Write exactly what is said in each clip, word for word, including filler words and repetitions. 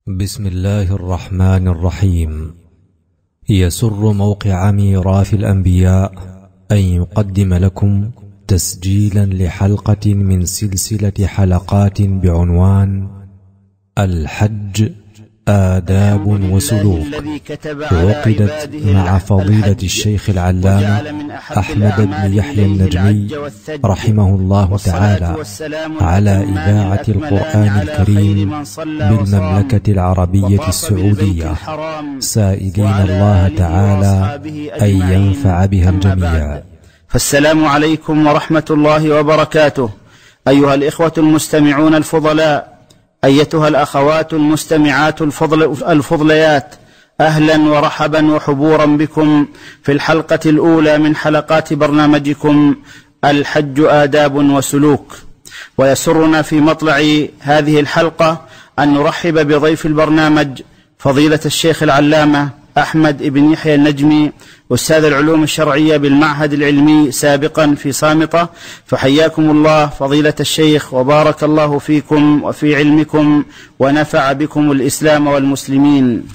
بسم الله الرحمن الرحيم. يسر موقع ميراث الأنبياء أن يقدم لكم تسجيلا لحلقة من سلسلة حلقات بعنوان الحج آداب وسلوك، عقدت مع فضيلة الشيخ العلامة أحمد بن يحيى النجمي رحمه الله تعالى على إذاعة القرآن الكريم بالمملكة العربية السعودية، سائلين الله تعالى أن ينفع بها الجميع. فالسلام عليكم ورحمة الله وبركاته. أيها الإخوة المستمعون الفضلاء، أيتها الأخوات المستمعات الفضل الفضليات، أهلا ورحبا وحبورا بكم في الحلقة الأولى من حلقات برنامجكم الحج آداب وسلوك. ويسرنا في مطلع هذه الحلقة أن نرحب بضيف البرنامج فضيلة الشيخ العلامة أحمد بن يحيى النجمي، أستاذ العلوم الشرعية بالمعهد العلمي سابقا في صامتة. فحياكم الله فضيلة الشيخ، وبارك الله فيكم وفي علمكم، ونفع بكم الإسلام والمسلمين.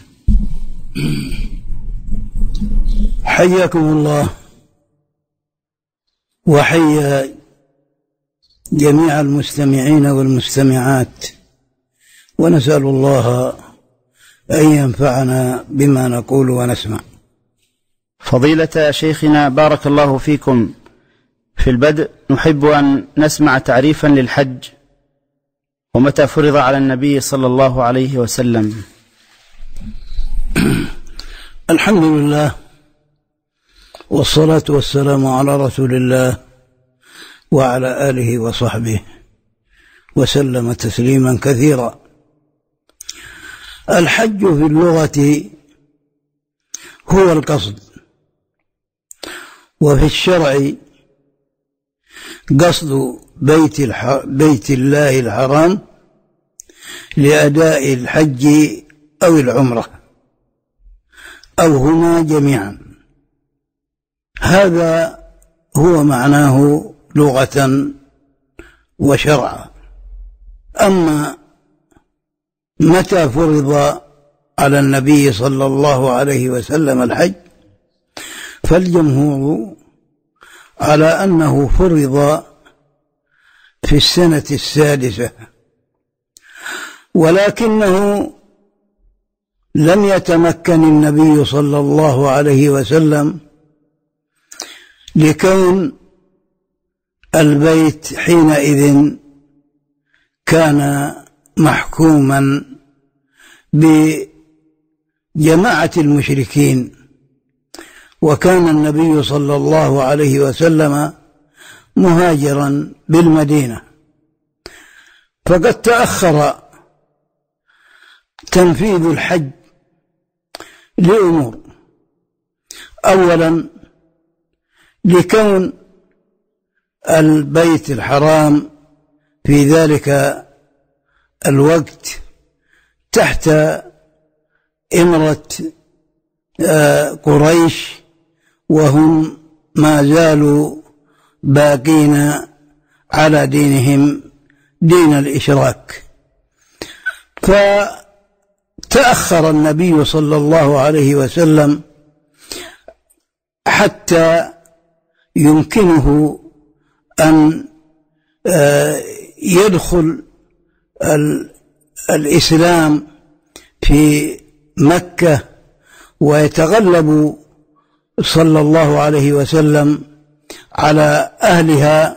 حياكم الله وحيا جميع المستمعين والمستمعات، ونسأل الله أن ينفعنا بما نقول ونسمع. فضيلة شيخنا بارك الله فيكم، في البدء نحب أن نسمع تعريفا للحج، ومتى فرض على النبي صلى الله عليه وسلم. الحمد لله والصلاة والسلام على رسول الله وعلى آله وصحبه وسلم تسليما كثيرا. الحج في اللغة هو القصد، وفي الشرع قصد بيت, الح... بيت الله الحرام لأداء الحج أو العمرة أو هما جميعا. هذا هو معناه لغة وشرعا. أما متى فرض على النبي صلى الله عليه وسلم الحج، فالجمهور على أنه فرض في السنة السادسة، ولكنه لم يتمكن النبي صلى الله عليه وسلم لكون البيت حينئذ كان محكوما بجماعة المشركين، وكان النبي صلى الله عليه وسلم مهاجرا بالمدينة، فقد تأخر تنفيذ الحج لأمور. أولا لكون البيت الحرام في ذلك الوقت تحت إمرة قريش، وهم ما زالوا باقين على دينهم دين الإشراك. فتأخر النبي صلى الله عليه وسلم حتى يمكنه أن يدخل الإسلام في مكة ويتغلب صلى الله عليه وسلم على أهلها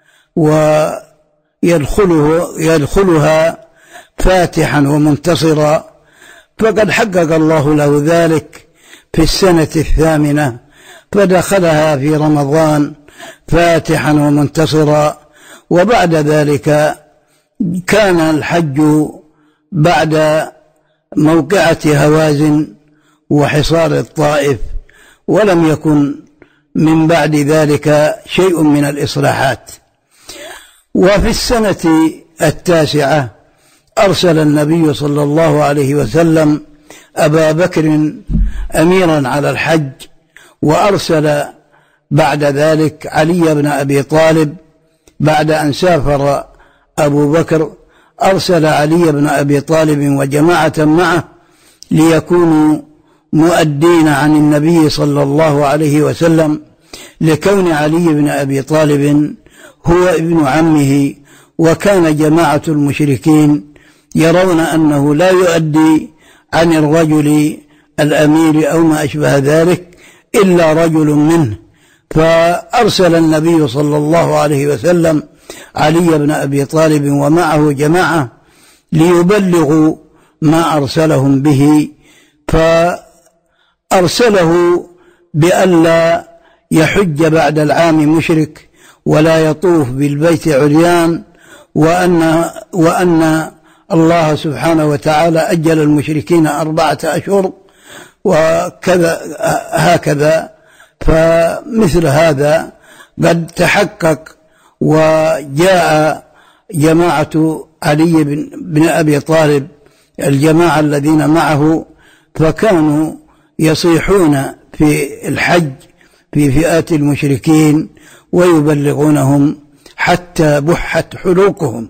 ويدخله يدخلها فاتحا ومنتصرا. فقد حقق الله له ذلك في السنة الثامنة، فدخلها في رمضان فاتحا ومنتصرا. وبعد ذلك كان الحج بعد موقعة هوازن وحصار الطائف، ولم يكن من بعد ذلك شيء من الإصلاحات. وفي السنة التاسعة أرسل النبي صلى الله عليه وسلم أبا بكر أميرا على الحج، وأرسل بعد ذلك علي بن أبي طالب بعد أن سافر أبو بكر أرسل علي بن أبي طالب وجماعة معه ليكونوا مؤدين عن النبي صلى الله عليه وسلم، لكون علي بن أبي طالب هو ابن عمه، وكان جماعة المشركين يرون أنه لا يؤدي عن الرجل الأمير أو ما أشبه ذلك إلا رجل منه. فأرسل النبي صلى الله عليه وسلم علي بن أبي طالب ومعه جماعة ليبلغوا ما أرسلهم به، فأرسله بألا يحج بعد العام مشرك ولا يطوف بالبيت عريان، وأن, وأن الله سبحانه وتعالى أجل المشركين أربعة أشهر وكذا هكذا. فمثل هذا قد تحقق، وجاء جماعة علي بن أبي طالب الجماعة الذين معه فكانوا يصيحون في الحج في فئات المشركين ويبلغونهم حتى بحت حلوقهم.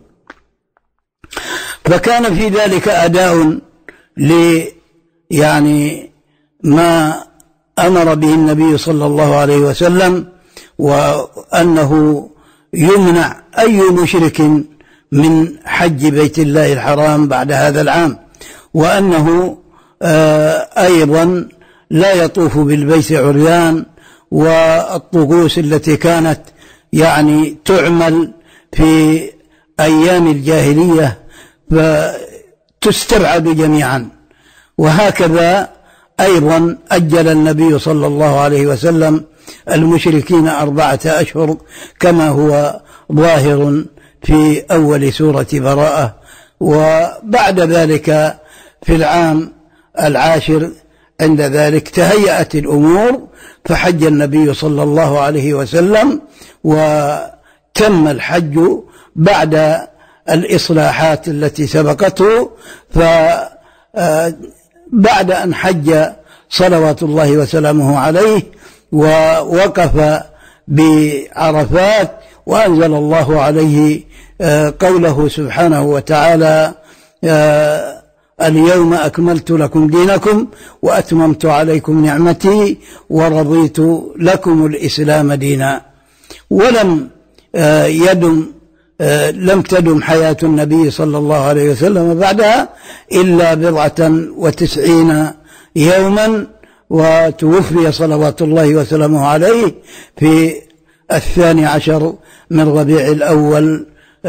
فكان في ذلك أداء ل يعني ما أمر به النبي صلى الله عليه وسلم، وأنه يمنع أي مشرك من حج بيت الله الحرام بعد هذا العام، وأنه أيضا لا يطوف بالبيت عريان. والطقوس التي كانت يعني تعمل في أيام الجاهلية فتستبعد جميعا. وهكذا أيضا أجل النبي صلى الله عليه وسلم المشركين أربعة أشهر كما هو ظاهر في أول سورة براءة. وبعد ذلك في العام العاشر عند ذلك تهيأت الأمور فحج النبي صلى الله عليه وسلم، وتم الحج بعد الإصلاحات التي سبقته. فبعد أن حج صلوات الله وسلامه عليه ووقف بعرفات، وأنزل الله عليه قوله سبحانه وتعالى: اليوم أكملت لكم دينكم وأتممت عليكم نعمتي ورضيت لكم الإسلام دينا. ولم يدم لم تدم حياة النبي صلى الله عليه وسلم بعدها إلا بضعة وتسعين يوما، وتوفي صلوات الله وسلامه عليه في الثاني عشر من ربيع الأول،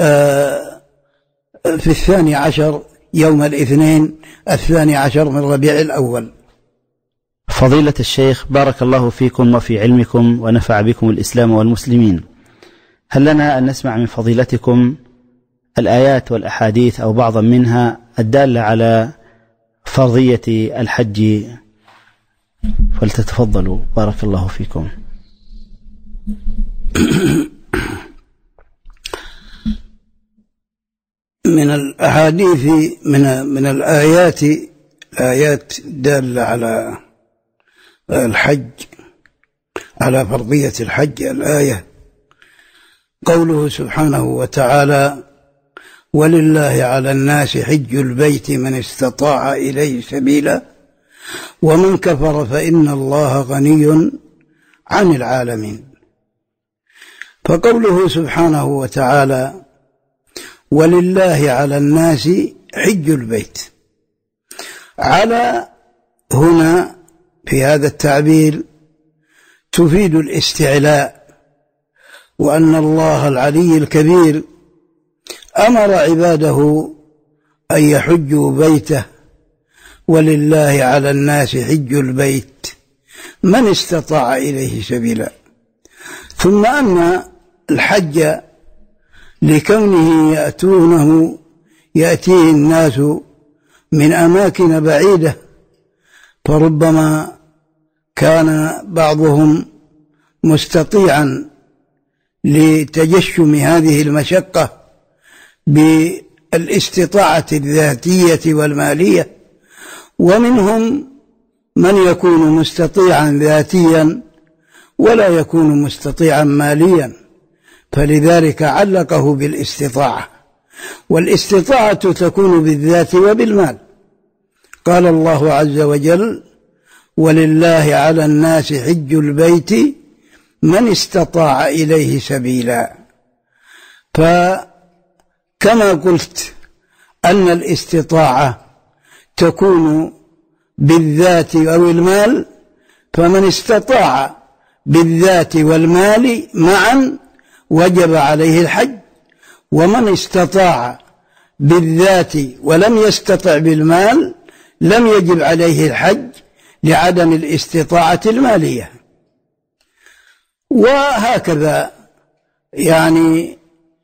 في الثاني عشر يوم الاثنين الثاني عشر من ربيع الأول. فضيلة الشيخ، بارك الله فيكم وفي علمكم ونفع بكم الإسلام والمسلمين. هل لنا أن نسمع من فضيلتكم الآيات والأحاديث أو بعضا منها الدالة على فرضية الحج؟ فلتتفضلوا بارك الله فيكم. من الأحاديث من من الآيات آيات دالة على الحج، على فرضية الحج، الآية قوله سبحانه وتعالى: ولله على الناس حج البيت من استطاع إليه سبيلا ومن كفر فإن الله غني عن العالمين. فقوله سبحانه وتعالى: ولله على الناس حج البيت، على هنا في هذا التعبير تفيد الاستعلاء، وأن الله العلي الكبير أمر عباده أن يحجوا بيته. ولله على الناس حج البيت من استطاع إليه سبيلا. ثم أن الحج لكونه يأتونه يأتيه الناس من أماكن بعيدة، فربما كان بعضهم مستطيعا لتجشم هذه المشقة بالاستطاعة الذاتية والمالية، ومنهم من يكون مستطيعا ذاتيا ولا يكون مستطيعا ماليا، فلذلك علقه بالاستطاعة. والاستطاعة تكون بالذات وبالمال. قال الله عز وجل: ولله على الناس حج البيت من استطاع إليه سبيلا. فكما قلت أن الاستطاعة تكون بالذات أو المال، فمن استطاع بالذات والمال معا وجب عليه الحج، ومن استطاع بالذات ولم يستطع بالمال لم يجب عليه الحج لعدم الاستطاعة المالية. وهكذا يعني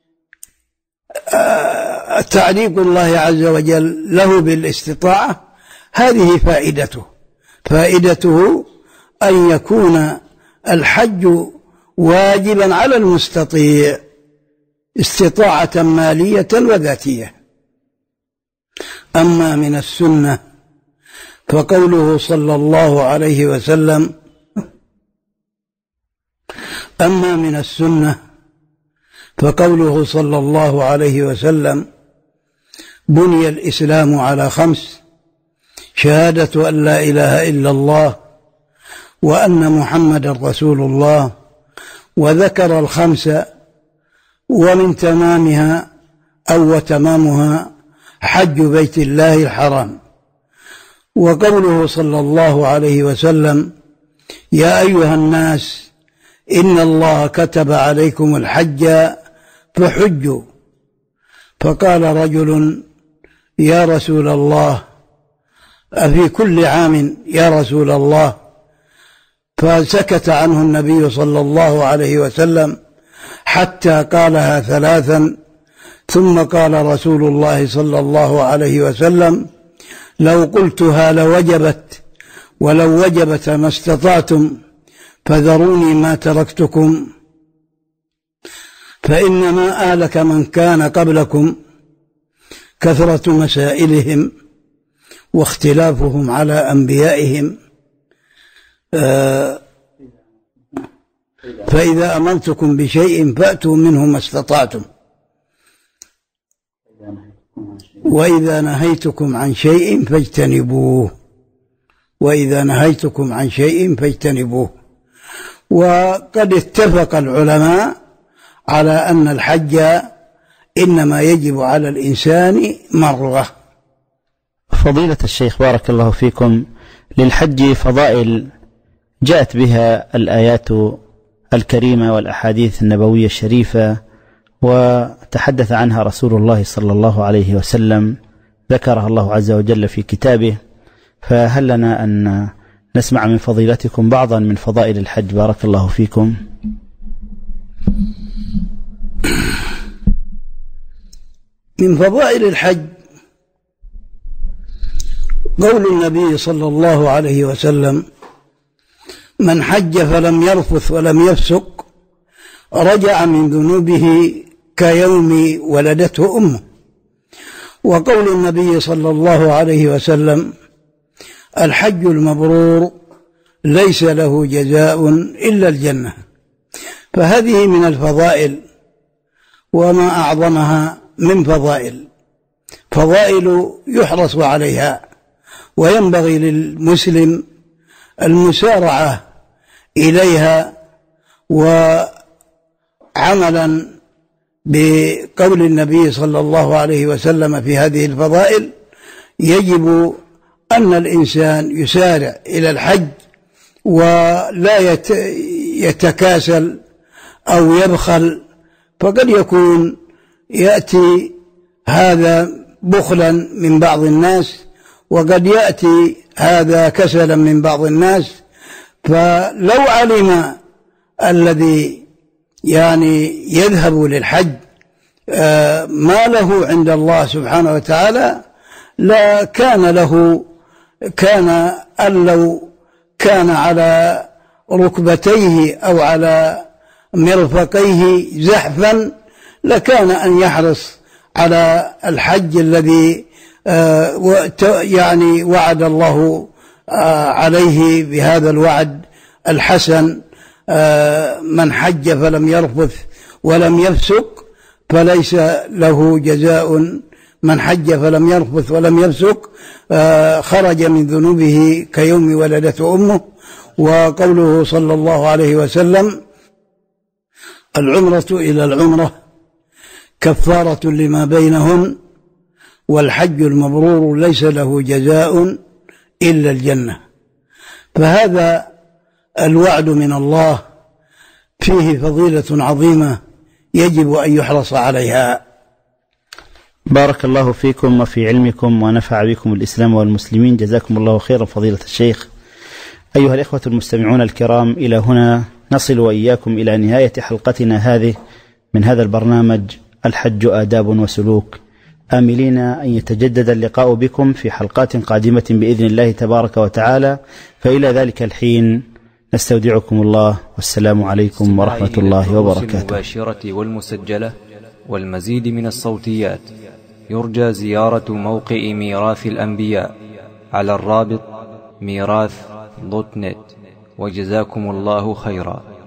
تعليق الله عز وجل له بالاستطاعة هذه فائدته فائدته أن يكون الحج واجبا على المستطيع استطاعة مالية وذاتية. أما من السنة فقوله صلى الله عليه وسلم أما من السنة فقوله صلى الله عليه وسلم: بني الإسلام على خمس: شهادة أن لا إله إلا الله وأن محمدا رسول الله. وذكر الخمس ومن تمامها أو تمامها حج بيت الله الحرام. وقوله صلى الله عليه وسلم: يا أيها الناس إن الله كتب عليكم الحج فحجوا. فقال رجل: يا رسول الله أفي كل عام يا رسول الله؟ فسكت عنه النبي صلى الله عليه وسلم حتى قالها ثلاثا، ثم قال رسول الله صلى الله عليه وسلم: لو قلتها لوجبت، ولو وجبت ما استطعتم، فذروني ما تركتكم، فإنما آلك من كان قبلكم كثرة مسائلهم واختلافهم على أنبيائهم، فإذا أمرتكم بشيء فأتوا منه ما استطعتم، وإذا نهيتكم عن شيء فاجتنبوه وإذا نهيتكم عن شيء فاجتنبوه. وقد اتفق العلماء على أن الحج إنما يجب على الإنسان مرة. فضيلة الشيخ بارك الله فيكم، للحج فضائل جاءت بها الآيات الكريمة والأحاديث النبوية الشريفة، وتحدث عنها رسول الله صلى الله عليه وسلم، ذكرها الله عز وجل في كتابه. فهل لنا أن نسمع من فضيلتكم بعضا من فضائل الحج بارك الله فيكم؟ من فضائل الحج قول النبي صلى الله عليه وسلم: من حج فلم يرفث ولم يفسق رجع من ذنوبه كيوم ولدته أمه. وقول النبي صلى الله عليه وسلم: الحج المبرور ليس له جزاء إلا الجنة. فهذه من الفضائل، وما أعظمها من فضائل فضائل يحرص عليها، وينبغي للمسلم المسارعة إليها. وعملا بقول النبي صلى الله عليه وسلم في هذه الفضائل يجب أن الإنسان يسارع إلى الحج ولا يتكاسل أو يبخل، فقد يكون يأتي هذا بخلا من بعض الناس، وقد يأتي هذا كسلا من بعض الناس. فلو علم الذي يعني يذهب للحج ما له عند الله سبحانه وتعالى لا كان له كان أن لو كان على ركبتيه أو على مرفقيه زحفا لكان أن يحرص على الحج الذي يعني وعد الله عليه بهذا الوعد الحسن: من حج فلم يرفث ولم يفسق فليس له جزاء. من حج فلم يرفث ولم يفسق خرج من ذنوبه كيوم ولدته أمه. وقوله صلى الله عليه وسلم: العمرة إلى العمرة كفارة لما بينهن، والحج المبرور ليس له جزاء إلا الجنة. فهذا الوعد من الله فيه فضيلة عظيمة يجب أن يحرص عليها. بارك الله فيكم وفي علمكم ونفع بكم الإسلام والمسلمين. جزاكم الله خيرا فضيلة الشيخ. أيها الإخوة المستمعون الكرام، إلى هنا نصل وإياكم إلى نهاية حلقتنا هذه من هذا البرنامج الحج آداب وسلوك، آملين أن يتجدد اللقاء بكم في حلقات قادمة بإذن الله تبارك وتعالى. فإلى ذلك الحين نستودعكم الله، والسلام عليكم ورحمة الله وبركاته. المباشرة والمسجلة والمزيد من الصوتيات يرجى زيارة موقع ميراث الأنبياء على الرابط ميراث دوت نت. وجزاكم الله خيرا.